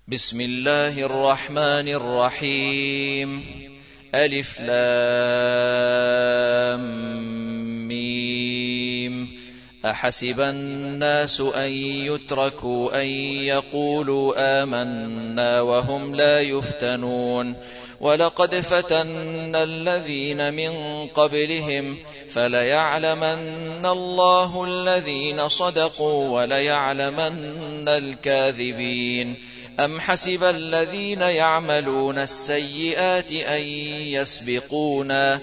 بسم الله الرحمن الرحيم. ألف لام ميم. أحسب الناس أن يتركوا أن يقولوا آمنا وهم لا يفتنون ولقد فتنا الذين من قبلهم فليعلمن الله الذين صدقوا وليعلمن الكاذبين. أم حسب الذين يعملون السيئات أن يسبقونا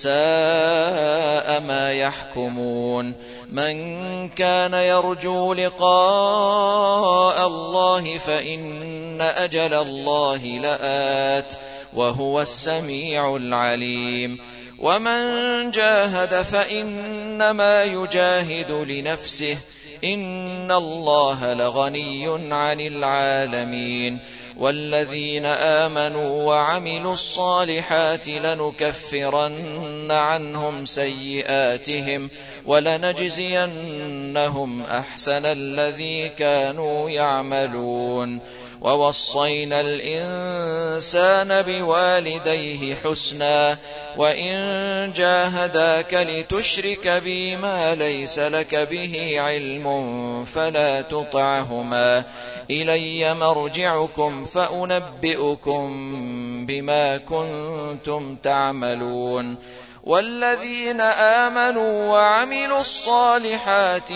ساء ما يحكمون. من كان يرجو لقاء الله فإن أجل الله لآت وهو السميع العليم. ومن جاهد فإنما يجاهد لنفسه إن الله لغني عن العالمين. والذين آمنوا وعملوا الصالحات لنكفرن عنهم سيئاتهم ولنجزينهم أحسن الذي كانوا يعملون. ووصينا الإنسان بوالديه حسنا وإن جاهداك لتشرك بي ما ليس لك به علم فلا تطعهما إلي مرجعكم فأنبئكم بما كنتم تعملون. والذين آمنوا وعملوا الصالحات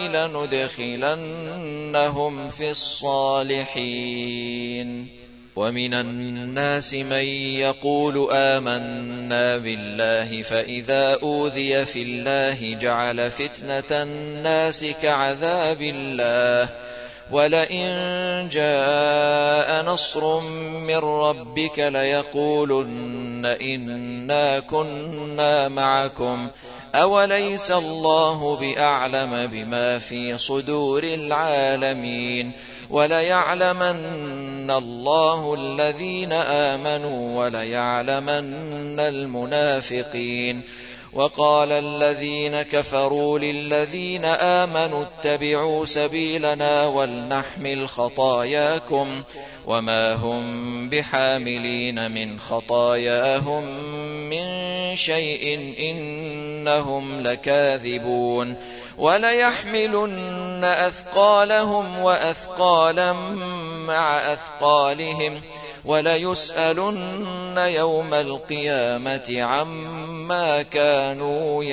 لندخلنهم في الصالحين. ومن الناس من يقول آمنا بالله فإذا أوذي في الله جعل فتنة الناس كعذاب الله ولئن جاء نصر من ربك ليقولن إنا كنا معكم أوليس الله بأعلم بما في صدور العالمين. وليعلمن الله الذين آمنوا وليعلمن المنافقين. وقال الذين كفروا للذين آمنوا اتبعوا سبيلنا ولنحمل خطاياكم وما هم بحاملين من خطاياهم من شيء إنهم لكاذبون. وليحملن أثقالهم وأثقالا مع أثقالهم وليسألن يوم القيامة عما كانوا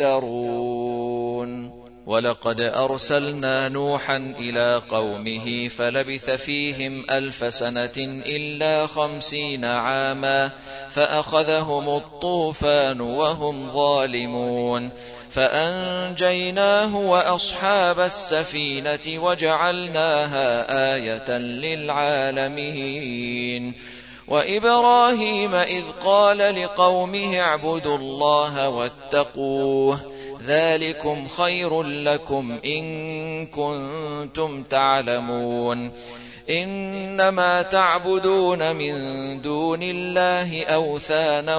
يفترون. ولقد أرسلنا نوحا إلى قومه فلبث فيهم 1000 سنة إلا 50 عاما فأخذهم الطوفان وهم ظالمون فأنجيناه وأصحاب السفينة وجعلناها آية للعالمين. وإبراهيم إذ قال لقومه اعبدوا الله واتقوه ذلكم خير لكم إن كنتم تعلمون. إنما تعبدون من دون الله أوثانا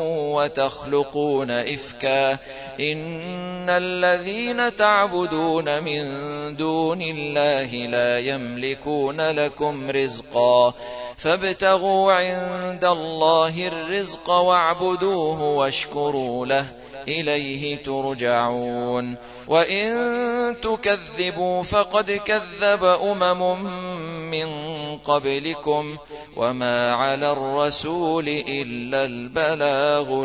وتخلقون إفكا إن الذين تعبدون من دون الله لا يملكون لكم رزقا فابتغوا عند الله الرزق واعبدوه واشكروا له إليه ترجعون. وإن تكذبوا فقد كذب أمم من قبلكم وما على الرسول إلا البلاغ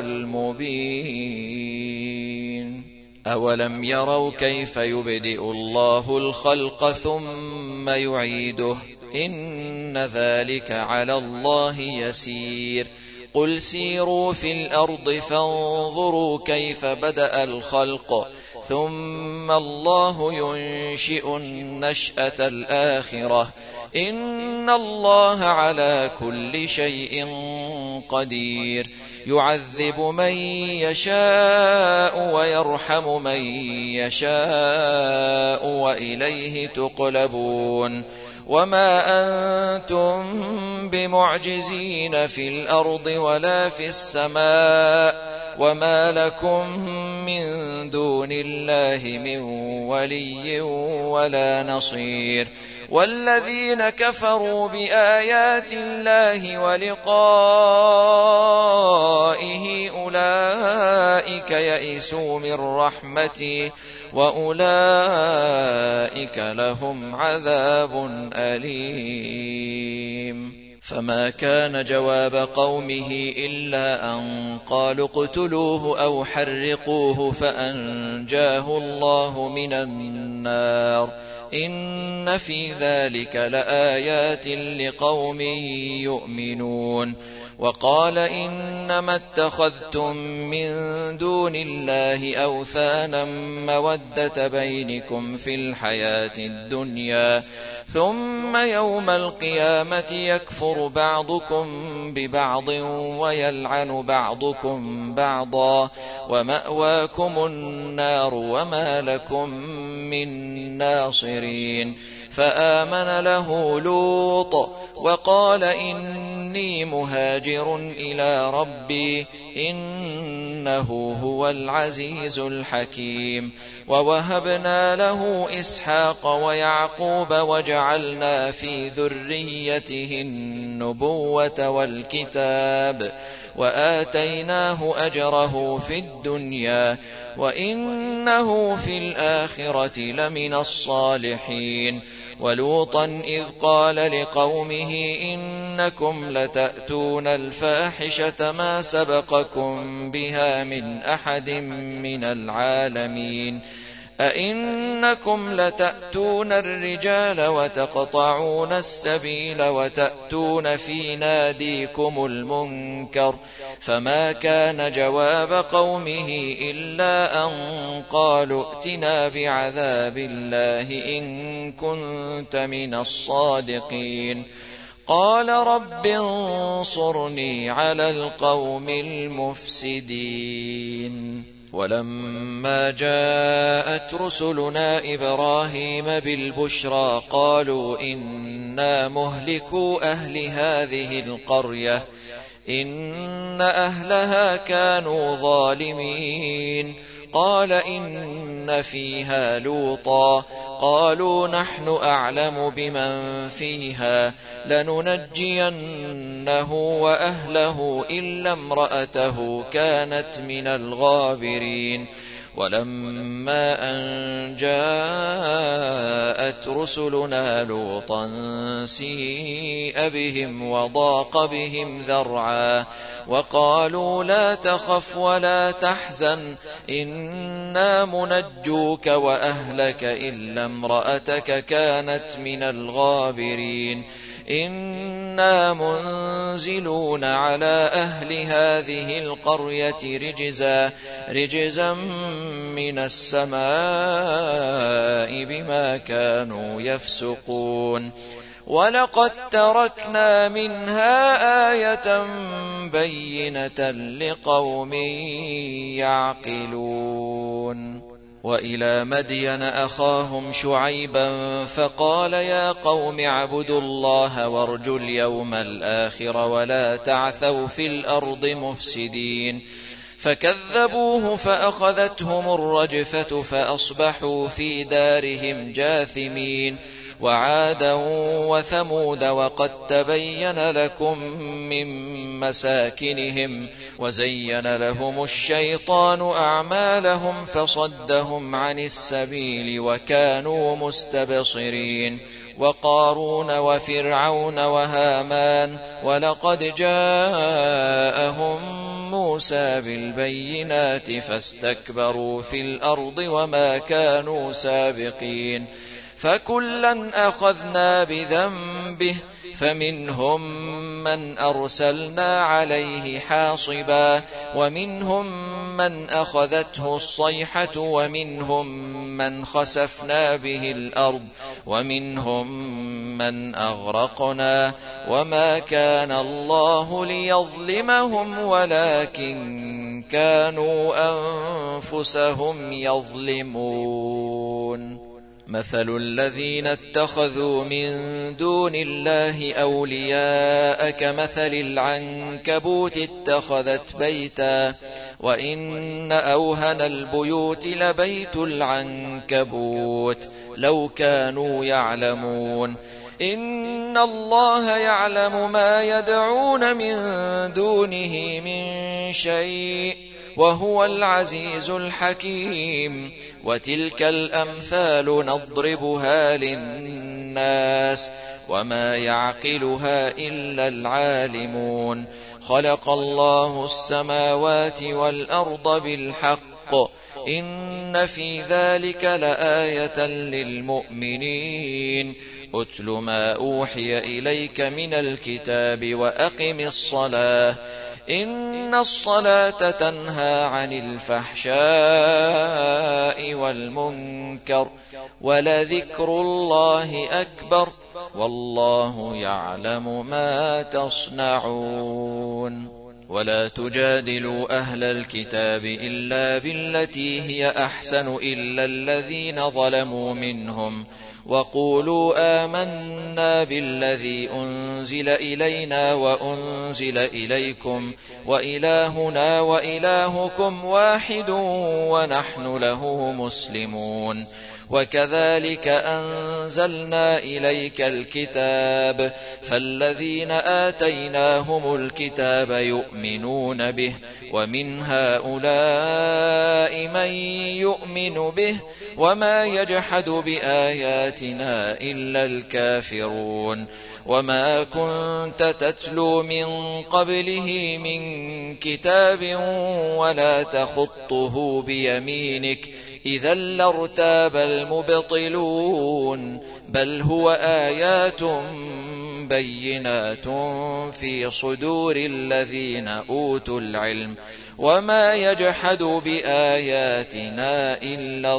المبين. أولم يروا كيف يبدئ الله الخلق ثم يعيده إن ذلك على الله يسير. قل سيروا في الأرض فانظروا كيف بدأ الخلق ثم الله ينشئ النشأة الآخرة إن الله على كل شيء قدير. يعذب من يشاء ويرحم من يشاء وإليه تقلبون. وما أنتم بمعجزين في الأرض ولا في السماء وما لكم من دون الله من ولي ولا نصير. والذين كفروا بآيات الله ولقائه أولئك يئسوا من رحمتي وأولئك لهم عذاب أليم. فما كان جواب قومه إلا أن قالوا اقتلوه أو حرقوه فأنجاه الله من النار إن في ذلك لآيات لقوم يؤمنون. وقال إنما اتخذتم من دون الله أوثانا مودة بينكم في الحياة الدنيا ثم يوم القيامة يكفر بعضكم ببعض ويلعن بعضكم بعضا ومأواكم النار وما لكم من ناصرين. فآمن له لوط وقال إني مهاجر إلى ربي إنه هو العزيز الحكيم. ووهبنا له إسحاق ويعقوب وجعلنا في ذريته النبوة والكتاب وآتيناه أجره في الدنيا وإنه في الآخرة لمن الصالحين. ولوطا إذ قال لقومه إنكم لتأتون الفاحشة ما سبقكم بها من أحد من العالمين أئنكم لتأتون الرجال وتقطعون السبيل وتأتون في ناديكم المنكر. فما كان جواب قومه إلا أن قالوا ائتنا بعذاب الله إن كنت من الصادقين. قال رب انصرني على القوم المفسدين. ولما جاءت رسلنا إبراهيم بالبشرى قالوا إنا مهلكو أهل هذه القرية إن أهلها كانوا ظالمين. قال إن فيها لوطا قالوا نحن أعلم بمن فيها لننجينه وأهله إلا امرأته كانت من الغابرين. ولما أن جاءت رسلنا لوطا سيء بهم وضاق بهم ذرعا وقالوا لا تخف ولا تحزن إنا منجوك وأهلك إلا امرأتك كانت من الغابرين. إنا منزلون على أهل هذه القرية رجزا من السماء بما كانوا يفسقون. ولقد تركنا منها آية بينة لقوم يعقلون. وإلى مدين أخاهم شعيبا فقال يا قوم اعبدوا الله وارجوا اليوم الآخر ولا تعثوا في الأرض مفسدين. فكذبوه فأخذتهم الرجفة فأصبحوا في دارهم جاثمين. وعادا وثمود وقد تبين لكم من مساكنهم وزين لهم الشيطان أعمالهم فصدهم عن السبيل وكانوا مستبصرين. وقارون وفرعون وهامان ولقد جاءهم موسى بالبينات فاستكبروا في الأرض وما كانوا سابقين. فكلا أخذنا بذنبه فمنهم من أرسلنا عليه حاصبا ومنهم من أخذته الصيحة ومنهم من خسفنا به الأرض ومنهم من أغرقنا وما كان الله ليظلمهم ولكن كانوا أنفسهم يظلمون. مثل الذين اتخذوا من دون الله أولياء كمثل العنكبوت اتخذت بيتا وإن أوهن البيوت لبيت العنكبوت لو كانوا يعلمون. إن الله يعلم ما يدعون من دونه من شيء وهو العزيز الحكيم. وتلك الأمثال نضربها للناس وما يعقلها إلا العالمون. خلق الله السماوات والأرض بالحق إن في ذلك لآية للمؤمنين. أتل ما أوحي إليك من الكتاب وأقم الصلاة إن الصلاة تنهى عن الفحشاء والمنكر ولذكر الله أكبر والله يعلم ما تصنعون. ولا تجادلوا أهل الكتاب إلا بالتي هي أحسن إلا الذين ظلموا منهم وقولوا آمنا بالذي أنزل إلينا وأنزل إليكم وإلهنا وإلهكم واحد ونحن له مسلمون. وكذلك أنزلنا إليك الكتاب فالذين آتيناهم الكتاب يؤمنون به ومن هؤلاء من يؤمن به وما يجحد بآياتنا إلا الكافرون. وما كنت تتلو من قبله من كتاب ولا تخطه بيمينك إذا لارتاب المبطلون بل هو آيات بينات في صدور الذين أوتوا العلم وما يجحد بآياتنا إلا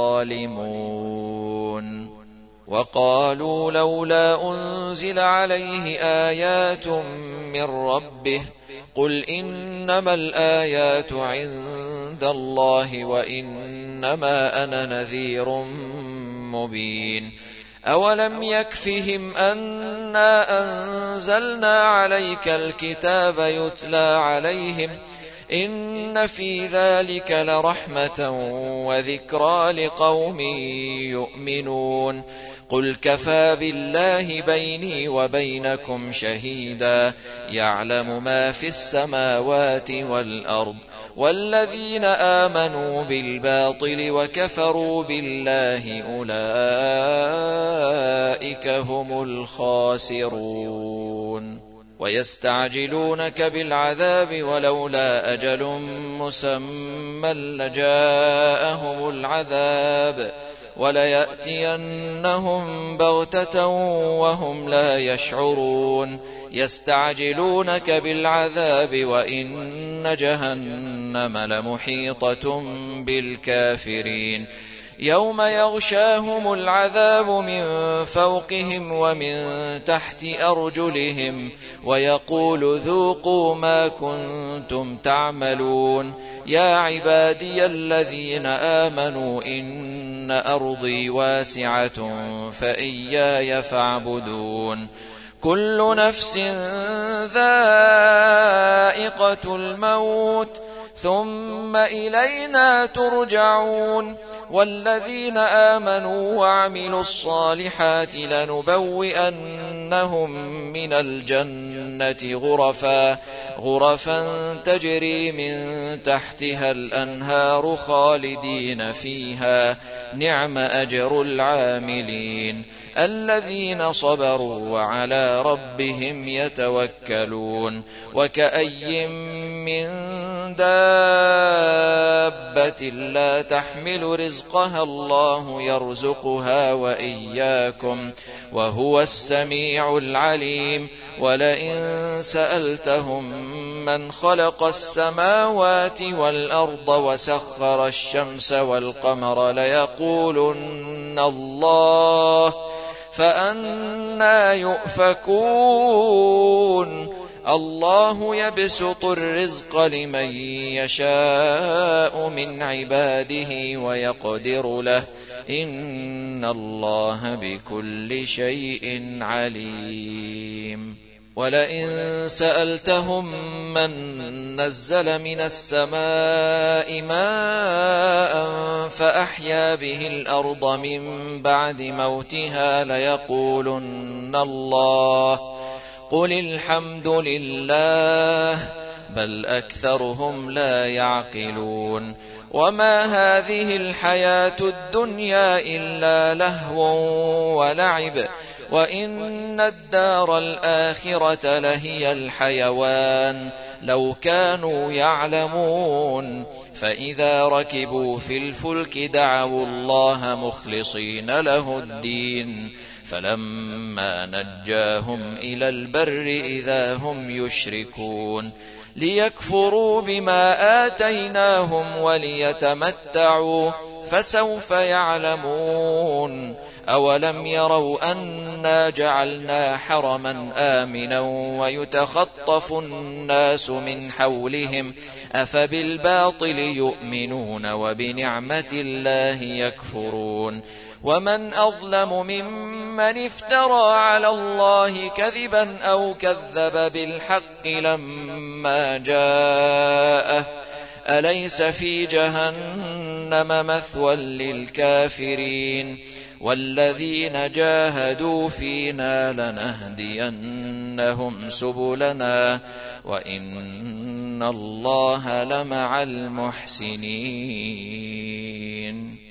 الظالمون. وقالوا لولا أنزل عليه آيات من ربه قل إنما الآيات عند الله وإنما أنا نذير مبين. أولم يكفهم أنا أنزلنا عليك الكتاب يتلى عليهم إن في ذلك لرحمة وذكرى لقوم يؤمنون. قل كفى بالله بيني وبينكم شهيدا يعلم ما في السماوات والأرض والذين آمنوا بالباطل وكفروا بالله أولئك هم الخاسرون. ويستعجلونك بالعذاب ولولا أجل مسمى لجاءهم العذاب وليأتينهم بغتة وهم لا يشعرون. يستعجلونك بالعذاب وإن جهنم لمحيطة بالكافرين. يوم يغشاهم العذاب من فوقهم ومن تحت أرجلهم ويقول ذوقوا ما كنتم تعملون. يا عبادي الذين آمنوا إن أرضي واسعة فإياي فاعبدون. كل نفس ذائقة الموت ثم إلينا ترجعون. والذين آمنوا وعملوا الصالحات لنبوئنهم من الجنة غرفا تجري من تحتها الأنهار خالدين فيها نعم أجر العاملين الذين صبروا وعلى ربهم يتوكلون. وكأي من دابة لا تحمل رزقها الله يرزقها وإياكم وهو السميع العليم. ولئن سألتهم من خلق السماوات والأرض وسخر الشمس والقمر ليقولن الله فأنى يؤفكون. الله يبسط الرزق لمن يشاء من عباده ويقدر له إن الله بكل شيء عليم. ولئن سألتهم من نزل من السماء ماء فأحيا به الأرض من بعد موتها ليقولن الله قل الحمد لله بل أكثرهم لا يعقلون وما هذه الحياة الدنيا إلا لهو ولعب وإن الدار الآخرة لهي الحيوان لو كانوا يعلمون فإذا ركبوا في الفلك دعوا الله مخلصين له الدين فلما نجاهم إلى البر إذا هم يشركون ليكفروا بما آتيناهم وليتمتعوا فسوف يعلمون أولم يروا أنا جعلنا حرما آمنا ويتخطف الناس من حولهم أفبالباطل يؤمنون وبنعمة الله يكفرون ومن أظلم ممن افترى على الله كذبا أو كذب بالحق لما جاءه أليس في جهنم مثوى للكافرين والذين جاهدوا فينا لنهدينهم سبلنا وإن الله لمع المحسنين